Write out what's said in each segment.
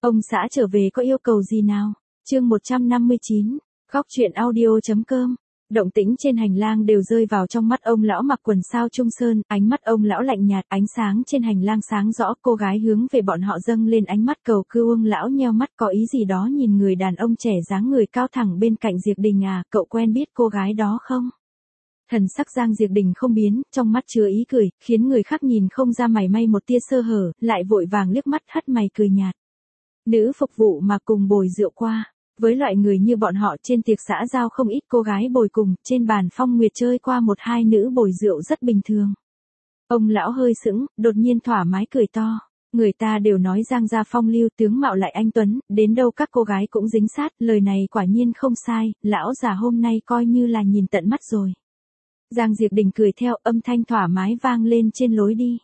Ông xã trở về có yêu cầu gì nào? Chương 159, Góc truyện audio.com. Động tĩnh trên hành lang đều rơi vào trong mắt ông lão mặc quần sao trung sơn, ánh mắt ông lão lạnh nhạt, ánh sáng trên hành lang sáng rõ, cô gái hướng về bọn họ dâng lên ánh mắt cầu cứu. Ông lão nheo mắt có ý gì đó nhìn người đàn ông trẻ dáng người cao thẳng bên cạnh Diệp Đình. À, cậu quen biết cô gái đó không? Thần sắc Giang Diệp Đình không biến, trong mắt chứa ý cười, khiến người khác nhìn không ra mảy may một tia sơ hở, lại vội vàng liếc mắt hất mày cười nhạt. Nữ phục vụ mà cùng bồi rượu qua. Với loại người như bọn họ trên tiệc xã giao không ít cô gái bồi cùng, trên bàn phong nguyệt chơi qua một hai nữ bồi rượu rất bình thường. Ông lão hơi sững, đột nhiên thoải mái cười to. Người ta đều nói Giang gia phong lưu, tướng mạo lại anh tuấn, đến đâu các cô gái cũng dính sát, lời này quả nhiên không sai, lão già hôm nay coi như là nhìn tận mắt rồi. Giang Diệp Đình cười theo, âm thanh thoải mái vang lên trên lối đi.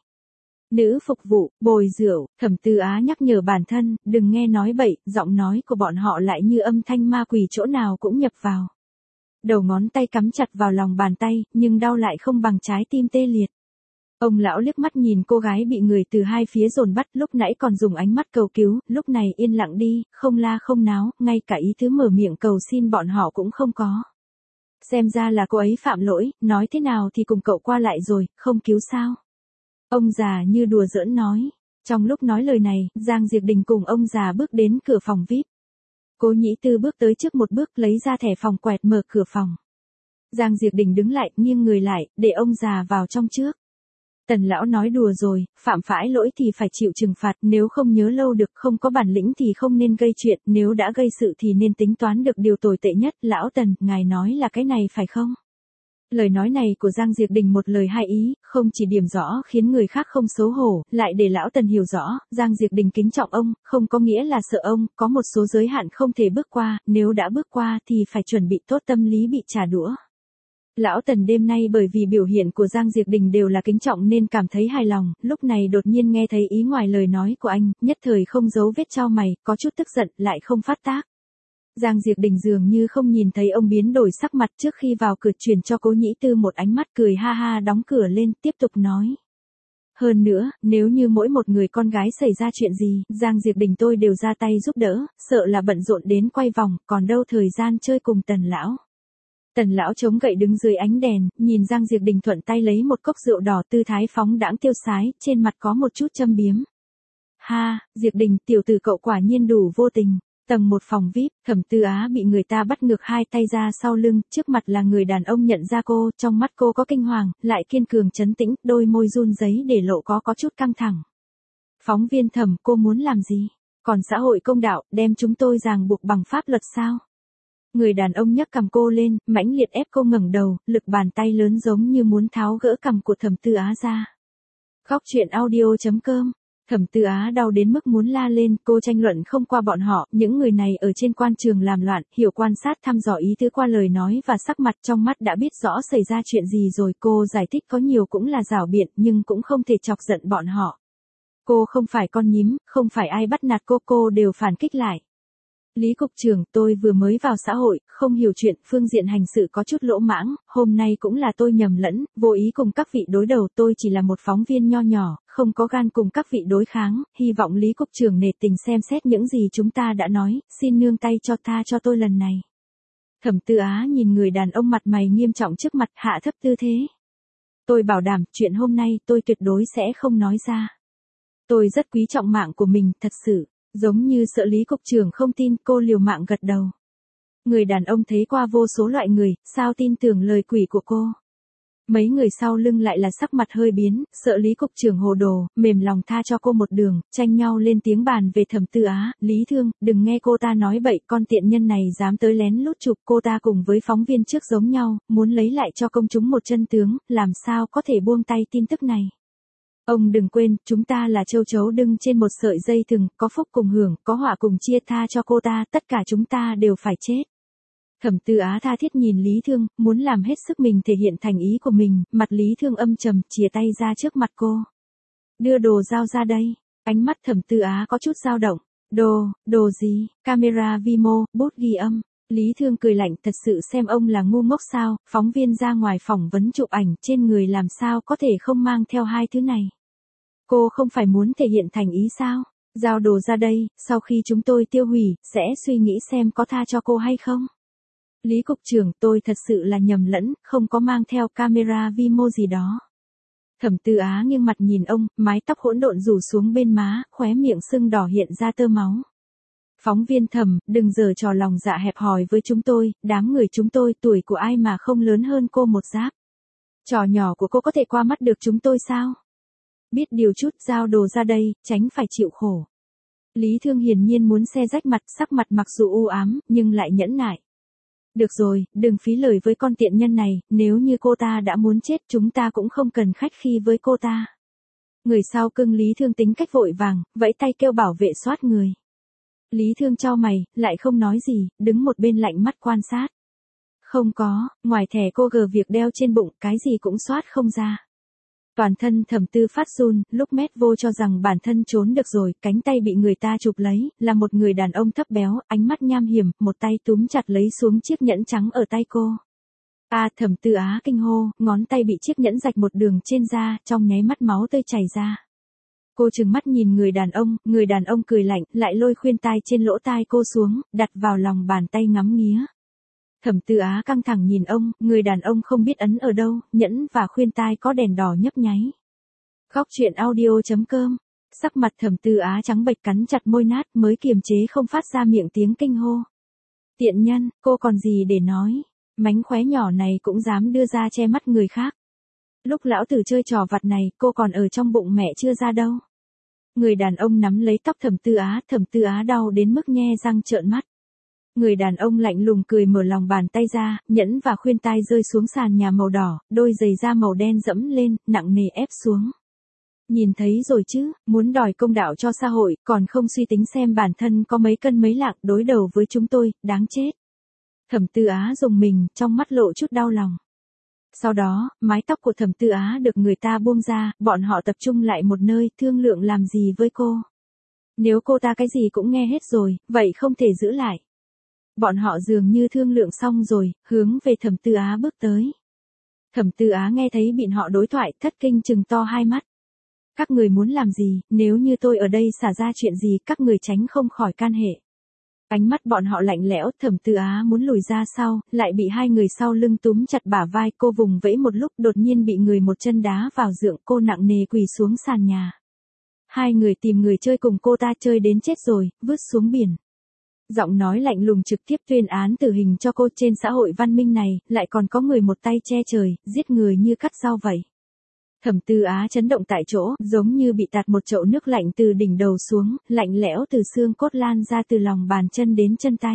Nữ phục vụ, bồi rượu, Thẩm Tư Á nhắc nhở bản thân, đừng nghe nói bậy, giọng nói của bọn họ lại như âm thanh ma quỷ chỗ nào cũng nhập vào. Đầu ngón tay cắm chặt vào lòng bàn tay, nhưng đau lại không bằng trái tim tê liệt. Ông lão liếc mắt nhìn cô gái bị người từ hai phía dồn bắt, lúc nãy còn dùng ánh mắt cầu cứu, lúc này yên lặng đi, không la không náo, ngay cả ý tứ mở miệng cầu xin bọn họ cũng không có. Xem ra là cô ấy phạm lỗi, nói thế nào thì cùng cậu qua lại rồi, không cứu sao? Ông già như đùa giỡn nói. Trong lúc nói lời này, Giang Diệp Đình cùng ông già bước đến cửa phòng VIP. Cố Nhĩ Tư bước tới trước một bước lấy ra thẻ phòng quẹt mở cửa phòng. Giang Diệp Đình đứng lại, nghiêng người lại, để ông già vào trong trước. Tần lão nói đùa rồi, phạm phải lỗi thì phải chịu trừng phạt, nếu không nhớ lâu được, không có bản lĩnh thì không nên gây chuyện, nếu đã gây sự thì nên tính toán được điều tồi tệ nhất. Lão Tần, ngài nói là cái này phải không? Lời nói này của Giang Diệp Đình một lời hai ý, không chỉ điểm rõ khiến người khác không xấu hổ, lại để lão Tần hiểu rõ, Giang Diệp Đình kính trọng ông, không có nghĩa là sợ ông, có một số giới hạn không thể bước qua, nếu đã bước qua thì phải chuẩn bị tốt tâm lý bị trả đũa. Lão Tần đêm nay bởi vì biểu hiện của Giang Diệp Đình đều là kính trọng nên cảm thấy hài lòng, lúc này đột nhiên nghe thấy ý ngoài lời nói của anh, nhất thời không giấu vết chau mày, có chút tức giận, lại không phát tác. Giang Diệp Đình dường như không nhìn thấy ông biến đổi sắc mặt, trước khi vào cửa truyền cho Cố Nhĩ Tư một ánh mắt cười ha ha, đóng cửa lên, tiếp tục nói. Hơn nữa, nếu như mỗi một người con gái xảy ra chuyện gì, Giang Diệp Đình tôi đều ra tay giúp đỡ, sợ là bận rộn đến quay vòng, còn đâu thời gian chơi cùng Tần lão. Tần lão chống gậy đứng dưới ánh đèn, nhìn Giang Diệp Đình thuận tay lấy một cốc rượu đỏ, tư thái phóng đãng tiêu sái, trên mặt có một chút châm biếm. Ha, Diệp Đình, tiểu tử cậu quả nhiên đủ vô tình. Tầng một phòng VIP, Thẩm Tư Á bị người ta bắt ngược hai tay ra sau lưng, trước mặt là người đàn ông nhận ra cô, trong mắt cô có kinh hoàng, lại kiên cường trấn tĩnh, đôi môi run rẩy để lộ có chút căng thẳng. Phóng viên Thẩm, cô muốn làm gì? Còn xã hội công đạo, đem chúng tôi ràng buộc bằng pháp luật sao? Người đàn ông nhấc cằm cô lên, mãnh liệt ép cô ngẩng đầu, lực bàn tay lớn giống như muốn tháo gỡ cằm của Thẩm Tư Á ra. Góc truyện audio.com. Thẩm Tư Á đau đến mức muốn la lên, cô tranh luận không qua bọn họ, những người này ở trên quan trường làm loạn, hiểu quan sát thăm dò ý tứ qua lời nói và sắc mặt, trong mắt đã biết rõ xảy ra chuyện gì rồi. Cô giải thích có nhiều cũng là giảo biện, nhưng cũng không thể chọc giận bọn họ. Cô không phải con nhím, không phải ai bắt nạt cô đều phản kích lại. Lý cục trưởng, tôi vừa mới vào xã hội, không hiểu chuyện, phương diện hành sự có chút lỗ mãng, hôm nay cũng là tôi nhầm lẫn, vô ý cùng các vị đối đầu, tôi chỉ là một phóng viên nho nhỏ, không có gan cùng các vị đối kháng, hy vọng Lý cục trưởng nể tình xem xét những gì chúng ta đã nói, xin nương tay cho tha cho tôi lần này. Thẩm Tư Á nhìn người đàn ông mặt mày nghiêm trọng trước mặt, hạ thấp tư thế. Tôi bảo đảm, chuyện hôm nay tôi tuyệt đối sẽ không nói ra. Tôi rất quý trọng mạng của mình, thật sự. Giống như sợ Lý cục trưởng không tin, cô liều mạng gật đầu. Người đàn ông thấy qua vô số loại người, sao tin tưởng lời quỷ của cô. Mấy người sau lưng lại là sắc mặt hơi biến, sợ Lý cục trưởng hồ đồ, mềm lòng tha cho cô một đường, tranh nhau lên tiếng bàn về Thẩm Tư Á. Lý Thương, đừng nghe cô ta nói bậy, con tiện nhân này dám tới lén lút chụp cô ta cùng với phóng viên trước giống nhau, muốn lấy lại cho công chúng một chân tướng, làm sao có thể buông tay tin tức này. Ông đừng quên, chúng ta là châu chấu đưng trên một sợi dây thừng, có phúc cùng hưởng, có họa cùng chia, tha cho cô ta, tất cả chúng ta đều phải chết. Thẩm Tư Á tha thiết nhìn Lý Thương, muốn làm hết sức mình thể hiện thành ý của mình, mặt Lý Thương âm trầm, chìa tay ra trước mặt cô. Đưa đồ giao ra đây, ánh mắt Thẩm Tư Á có chút dao động. Đồ gì, camera Vimo, bút ghi âm. Lý Thương cười lạnh, thật sự xem ông là ngu ngốc sao, phóng viên ra ngoài phỏng vấn chụp ảnh, trên người làm sao có thể không mang theo hai thứ này. Cô không phải muốn thể hiện thành ý sao? Giao đồ ra đây, sau khi chúng tôi tiêu hủy, sẽ suy nghĩ xem có tha cho cô hay không. Lý cục trưởng, tôi thật sự là nhầm lẫn, không có mang theo camera vi mô gì đó. Thẩm Tư Á nghiêng mặt nhìn ông, mái tóc hỗn độn rủ xuống bên má, khóe miệng sưng đỏ hiện ra tơ máu. Phóng viên Thẩm, đừng giở trò lòng dạ hẹp hòi với chúng tôi, đám người chúng tôi tuổi của ai mà không lớn hơn cô một giáp. Trò nhỏ của cô có thể qua mắt được chúng tôi sao? Biết điều chút, giao đồ ra đây, tránh phải chịu khổ. Lý Thương hiển nhiên muốn xe rách mặt, sắc mặt mặc dù u ám, nhưng lại nhẫn nại. Được rồi, đừng phí lời với con tiện nhân này, nếu như cô ta đã muốn chết chúng ta cũng không cần khách khí với cô ta. Người sau cưng Lý Thương tính cách vội vàng, vẫy tay kêu bảo vệ soát người. Lý Thương chau mày, lại không nói gì, đứng một bên lạnh mắt quan sát. Không có, ngoài thẻ cô gờ việc đeo trên bụng, cái gì cũng soát không ra. Toàn thân Thẩm Tư phát run, lúc mét vô cho rằng bản thân trốn được rồi, cánh tay bị người ta chụp lấy, là một người đàn ông thấp béo, ánh mắt nham hiểm, một tay túm chặt lấy xuống chiếc nhẫn trắng ở tay cô. Thẩm Tư Á kinh hô, ngón tay bị chiếc nhẫn rạch một đường trên da, trong nháy mắt máu tươi chảy ra. Cô trừng mắt nhìn người đàn ông cười lạnh, lại lôi khuyên tai trên lỗ tai cô xuống, đặt vào lòng bàn tay ngắm nghía. Thẩm Tư Á căng thẳng nhìn ông, người đàn ông không biết ấn ở đâu, nhẫn và khuyên tai có đèn đỏ nhấp nháy. Khóc chuyện audio.com. Sắc mặt Thẩm Tư Á trắng bệch cắn chặt môi nát mới kiềm chế không phát ra miệng tiếng kinh hô. Tiện nhân, cô còn gì để nói, mánh khóe nhỏ này cũng dám đưa ra che mắt người khác. Lúc lão tử chơi trò vặt này, cô còn ở trong bụng mẹ chưa ra đâu. Người đàn ông nắm lấy tóc Thẩm Tư Á đau đến mức nhe răng trợn mắt. Người đàn ông lạnh lùng cười mở lòng bàn tay ra, nhẫn và khuyên tai rơi xuống sàn nhà màu đỏ, đôi giày da màu đen dẫm lên, nặng nề ép xuống. Nhìn thấy rồi chứ, muốn đòi công đạo cho xã hội, còn không suy tính xem bản thân có mấy cân mấy lạng, đối đầu với chúng tôi, đáng chết. Thẩm Tư Á rùng mình, trong mắt lộ chút đau lòng. Sau đó, mái tóc của Thẩm Tư Á được người ta buông ra, bọn họ tập trung lại một nơi, thương lượng làm gì với cô. Nếu cô ta cái gì cũng nghe hết rồi, vậy không thể giữ lại. Bọn họ dường như thương lượng xong rồi, hướng về Thẩm Tư Á bước tới. Thẩm Tư Á nghe thấy bọn họ đối thoại, thất kinh trừng to hai mắt. Các người muốn làm gì, nếu như tôi ở đây xả ra chuyện gì, các người tránh không khỏi can hệ. Ánh mắt bọn họ lạnh lẽo, Thẩm Tư Á muốn lùi ra sau, lại bị hai người sau lưng túm chặt bả vai, cô vùng vẫy một lúc, đột nhiên bị người một chân đá vào dượng, cô nặng nề quỳ xuống sàn nhà. Hai người tìm người chơi cùng cô ta chơi đến chết rồi, vứt xuống biển. Giọng nói lạnh lùng trực tiếp tuyên án tử hình cho cô. Trên xã hội văn minh này, lại còn có người một tay che trời, giết người như cắt rau vậy. Thẩm Tư Á chấn động tại chỗ, giống như bị tạt một chậu nước lạnh từ đỉnh đầu xuống, lạnh lẽo từ xương cốt lan ra từ lòng bàn chân đến chân tay.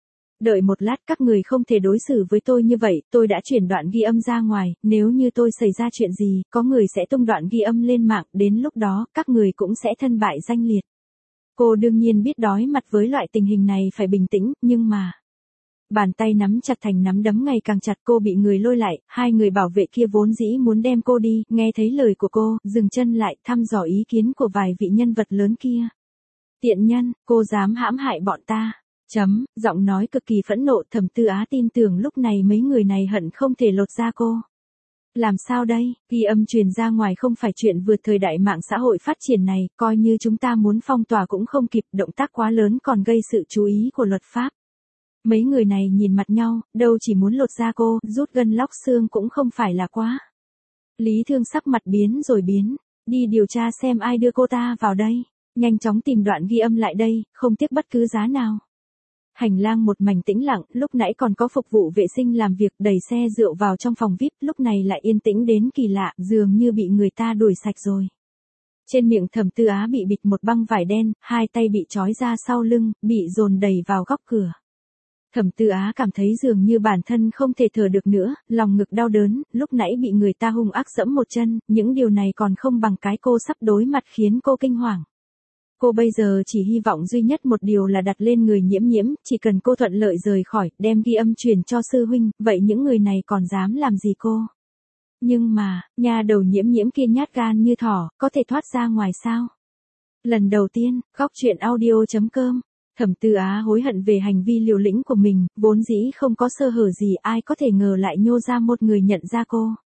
Đợi một lát, các người không thể đối xử với tôi như vậy, tôi đã chuyển đoạn ghi âm ra ngoài, nếu như tôi xảy ra chuyện gì, có người sẽ tung đoạn ghi âm lên mạng, đến lúc đó, các người cũng sẽ thân bại danh liệt. Cô đương nhiên biết đối mặt với loại tình hình này phải bình tĩnh, nhưng mà... Bàn tay nắm chặt thành nắm đấm ngày càng chặt, cô bị người lôi lại, hai người bảo vệ kia vốn dĩ muốn đem cô đi, nghe thấy lời của cô, dừng chân lại, thăm dò ý kiến của vài vị nhân vật lớn kia. Tiện nhân, cô dám hãm hại bọn ta. Giọng nói cực kỳ phẫn nộ. Thẩm Tư Á tin tưởng lúc này mấy người này hận không thể lột da cô. Làm sao đây, ghi âm truyền ra ngoài không phải chuyện vượt thời đại mạng xã hội phát triển này, coi như chúng ta muốn phong tỏa cũng không kịp, động tác quá lớn còn gây sự chú ý của luật pháp. Mấy người này nhìn mặt nhau, đâu chỉ muốn lột da cô, rút gân lóc xương cũng không phải là quá. Lý Thương sắc mặt biến rồi biến, đi điều tra xem ai đưa cô ta vào đây, nhanh chóng tìm đoạn ghi âm lại đây, không tiếc bất cứ giá nào. Hành lang một mảnh tĩnh lặng, lúc nãy còn có phục vụ vệ sinh làm việc, đẩy xe rượu vào trong phòng VIP, lúc này lại yên tĩnh đến kỳ lạ, dường như bị người ta đuổi sạch rồi. Trên miệng Thẩm Tư Á bị bịt một băng vải đen, hai tay bị trói ra sau lưng, bị dồn đẩy vào góc cửa. Thẩm Tư Á cảm thấy dường như bản thân không thể thở được nữa, lòng ngực đau đớn, lúc nãy bị người ta hung ác giẫm một chân, những điều này còn không bằng cái cô sắp đối mặt khiến cô kinh hoàng. Cô bây giờ chỉ hy vọng duy nhất một điều là đặt lên người Nhiễm, chỉ cần cô thuận lợi rời khỏi, đem ghi âm truyền cho sư huynh, vậy những người này còn dám làm gì cô? Nhưng mà, nhà đầu Nhiễm kia nhát gan như thỏ, có thể thoát ra ngoài sao? Lần đầu tiên, khóc chuyện audio.com. Thẩm Tư Á hối hận về hành vi liều lĩnh của mình, vốn dĩ không có sơ hở gì, ai có thể ngờ lại nhô ra một người nhận ra cô.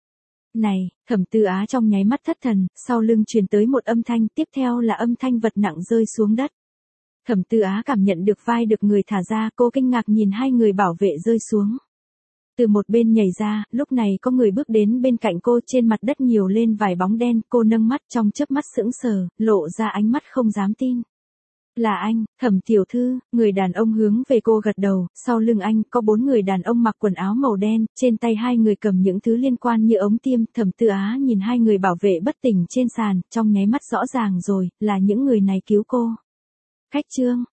Này, Thẩm Tư Á trong nháy mắt thất thần, sau lưng truyền tới một âm thanh, tiếp theo là âm thanh vật nặng rơi xuống đất. Thẩm Tư Á cảm nhận được vai được người thả ra, cô kinh ngạc nhìn hai người bảo vệ rơi xuống. Từ một bên nhảy ra, lúc này có người bước đến bên cạnh cô, trên mặt đất nhiều lên vài bóng đen, cô nâng mắt trong chớp mắt sững sờ, lộ ra ánh mắt không dám tin. Là anh, Thẩm tiểu thư, người đàn ông hướng về cô gật đầu, sau lưng anh có 4 người đàn ông mặc quần áo màu đen, trên tay hai người cầm những thứ liên quan như ống tiêm, Thẩm Tư Á nhìn hai người bảo vệ bất tỉnh trên sàn, trong nháy mắt rõ ràng rồi, là những người này cứu cô. Khách Trương,